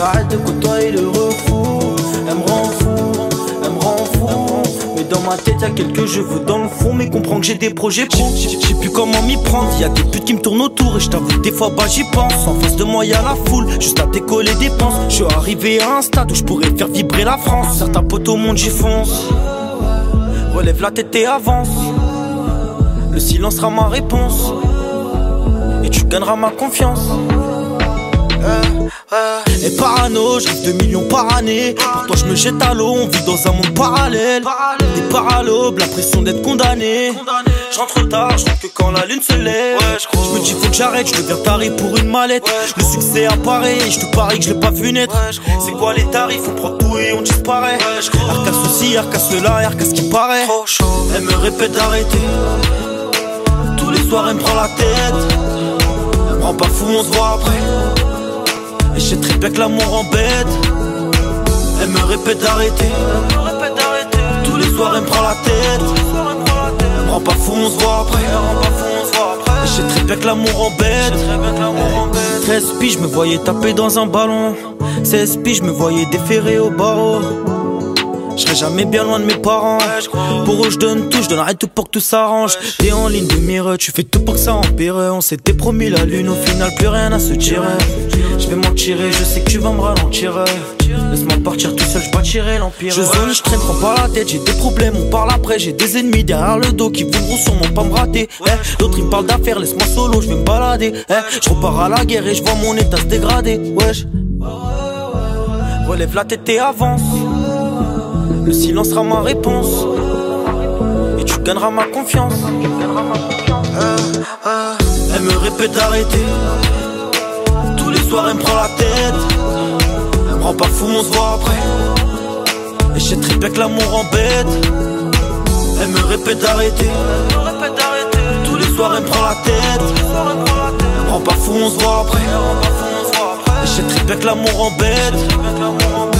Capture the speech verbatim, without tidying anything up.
j'arrête de côtoyer le refou. Elle me rend fou, elle me rend fou. Mais dans ma tête y'a quelques cheveux dans le fond. Mais comprends que j'ai des projets pro. Je sais plus comment m'y prendre. Y'a des putes qui me tournent autour. Et je t'avoue des fois bah j'y pense. En face de moi y'a la foule, juste à décoller des penses. Je suis arrivé à un stade où je pourrais faire vibrer la France. Certains potes au monde j'y fonce. Relève la tête et avance. Le silence sera ma réponse. Et tu gagneras ma confiance. Euh, euh. Et parano, je rêve de millions par année. Pourtant je me jette à l'eau, on vit dans un monde parallèle. Des paralobes, la pression d'être condamné. Je rentre tard, je rentre que quand la lune se lève. Je me dis faut que j'arrête, je deviens taré pour une mallette. Le succès apparaît et je te parie que je l'ai pas vu naître. C'est quoi les tarifs, on prend tout et on disparaît. Arca ceci, arca cela, arca ce qui paraît. Elle me répète d'arrêter. Tous les soirs elle me prend la tête. Elle me rend pas fou, on se voit après. Et je sais très bien que l'amour embête. Elle me répète d'arrêter. Tous les soirs elle me prend la tête. Elle me rend pas fou, on se voit après. Et je sais très bien que l'amour embête. treize piges, je me voyais taper dans un ballon. seize piges, je me voyais déférer au barreau. Je serai jamais bien loin de mes parents. Pour eux je donne tout, je donnerai tout pour que tout s'arrange. T'es en ligne de mire, tu fais tout pour que ça empire. On s'était promis la lune, au final plus rien à se tirer. Je vais m'en tirer, je sais que tu vas me ralentir. Laisse-moi partir tout seul, je bâtirai l'empire. Je zone, je traîne, prends pas la tête. J'ai des problèmes, on parle après. J'ai des ennemis derrière le dos qui voudront sûrement pas me rater. eh, D'autres ils me parlent d'affaires, laisse-moi solo, je vais me balader. eh, Je repars à la guerre et je vois mon état se dégrader. Wesh. Relève la tête et avance. Le silence sera ma réponse. Et tu gagneras ma confiance. euh, euh. Elle me répète d'arrêter. Tous les soirs elle me prend la tête. Elle me rend pas fou, on se voit après. Et je sais très bien que l'amour embête. Elle me répète d'arrêter. Tous les soirs elle me prend la tête. Elle me rend pas fou, on se voit après. Et je sais très bien que l'amour embête.